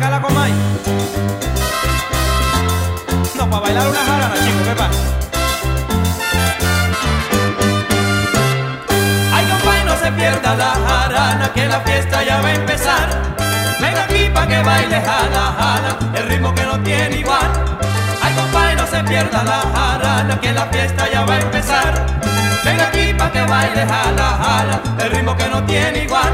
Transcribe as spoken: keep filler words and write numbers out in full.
jala con May. No, para bailar una jarana, chicos, ¿qué pasa? Ay, compay, no se pierda la jarana, que la fiesta ya va a empezar. Ven aquí pa' que baile jala, jala, el ritmo que no tiene igual. Ay, compay, no se pierda la jarana, que la fiesta ya va a empezar. Ven aquí pa' que baile jala, jala, el ritmo que no tiene igual.